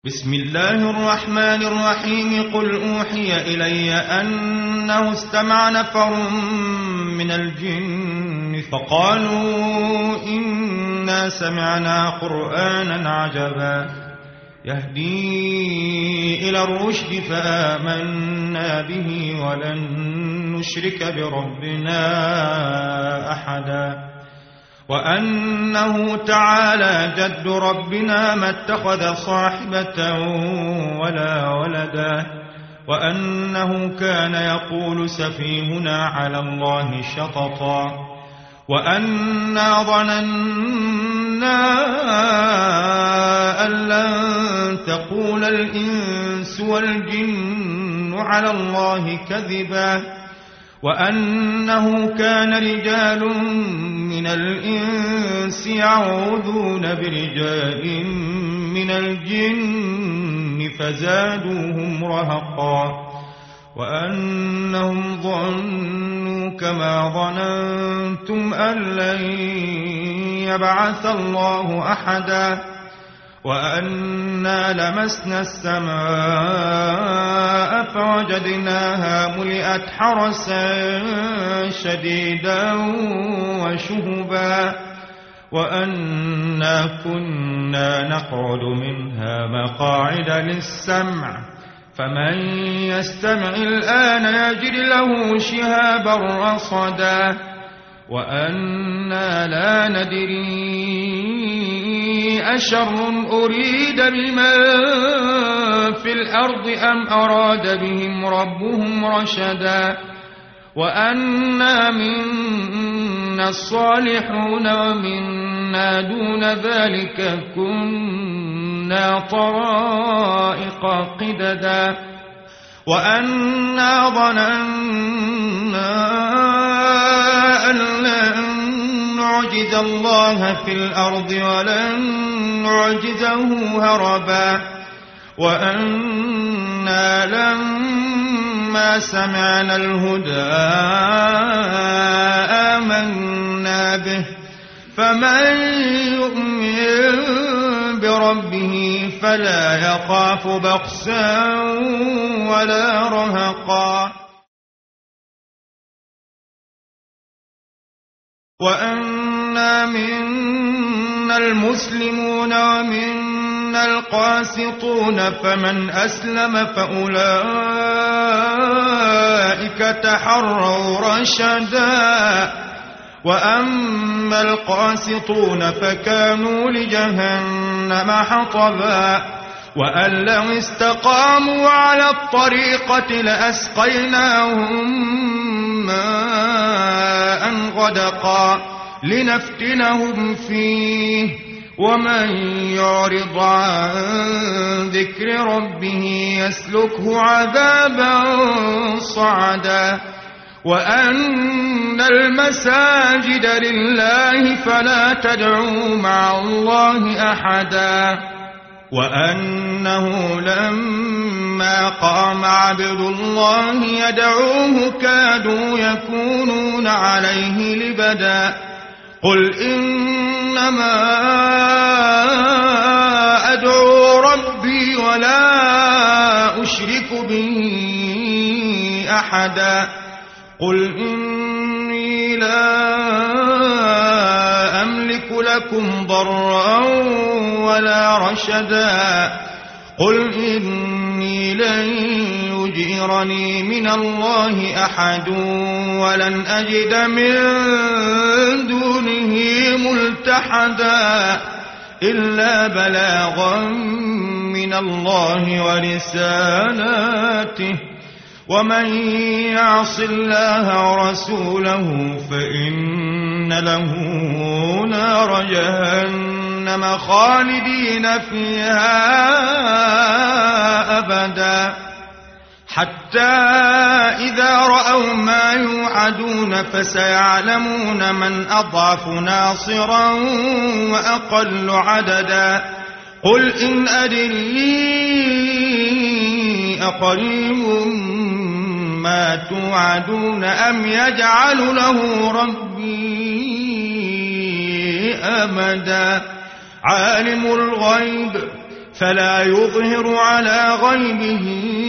بسم الله الرحمن الرحيم. قل أوحي إلي أنه استمع نفر من الجن فقالوا إنا سمعنا قرآنا عجبا يهدي إلى الرشد فآمنا به ولن نشرك بربنا أحدا وأنه تعالى جد ربنا ما اتخذ صاحبة ولا ولدا وأنه كان يقول سفيهنا على الله شططا وأنا ظننا أن لن تقول الإنس والجن على الله كذبا وأنه كان رجال من الإنس يعوذون برجال من الجن فزادوهم رهقا وأنهم ظنوا كما ظننتم أن لن يبعث الله أحدا وأنا لمسنا السماء فوجدناها ملئت حرسا شديدا وشهبا وأنا كنا نقعد منها مقاعد للسمع فمن يستمع الآن يجد له شهابا رصدا وأنا لا ندري أشر أريد بمن في الأرض أم أراد بهم ربهم رشدا وأنا منا الصالحون ومنا دون ذلك كنا طرائق قددا وأنا ظننا أن لن نعجز الله في الأرض ولن نعجزه هربا وأنا لما سمعنا الهدى آمنا به فمن يؤمن بربه فلا يخاف بخسا ولا رهقا وأنا منا المسلمون ومنا القاسطون فمن أسلم فأولئك تحروا رشدا وأما القاسطون فكانوا لجهنم حطبا وأن لو استقاموا على الطريقة لأسقيناهم ماء غدقا لنفتنهم فيه ومن يعرض عن ذكر ربه يسلكه عذابا صعدا وأن المساجد لله فلا تدعوا مع الله أحدا وأنه لما قام عبد الله يدعوه كادوا يكونون عليه لبدا قل إنما أدعو ربي ولا أشرك به أحدا قل إني لا أملك لكم ضرا ولا رشدا قل إني لن يجيرني من الله أحد ولن أجد من دونه ملتحدا إلا بلاغا من الله ورسالاته ومن يعص الله ورسوله فإن له نار جهنم خالدين فيها أبدا حتى إذا رأوا ما يوعدون فسيعلمون من أضعف ناصرا وأقل عددا قل إن أدري أقريب ما توعدون أم يجعل له ربي أمدا عالم الغيب فلا يظهر على غيبه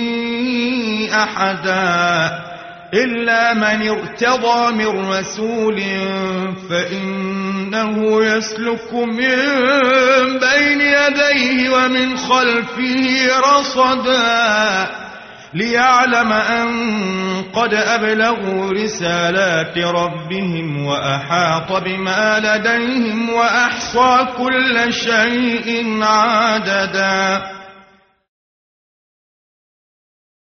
أحدا إلا من ارتضى من رسول فإنه يسلك من بين يديه ومن خلفه رصدا ليعلم أن قد أبلغوا رسالات ربهم وأحاط بما لديهم وأحصى كل شيء عددا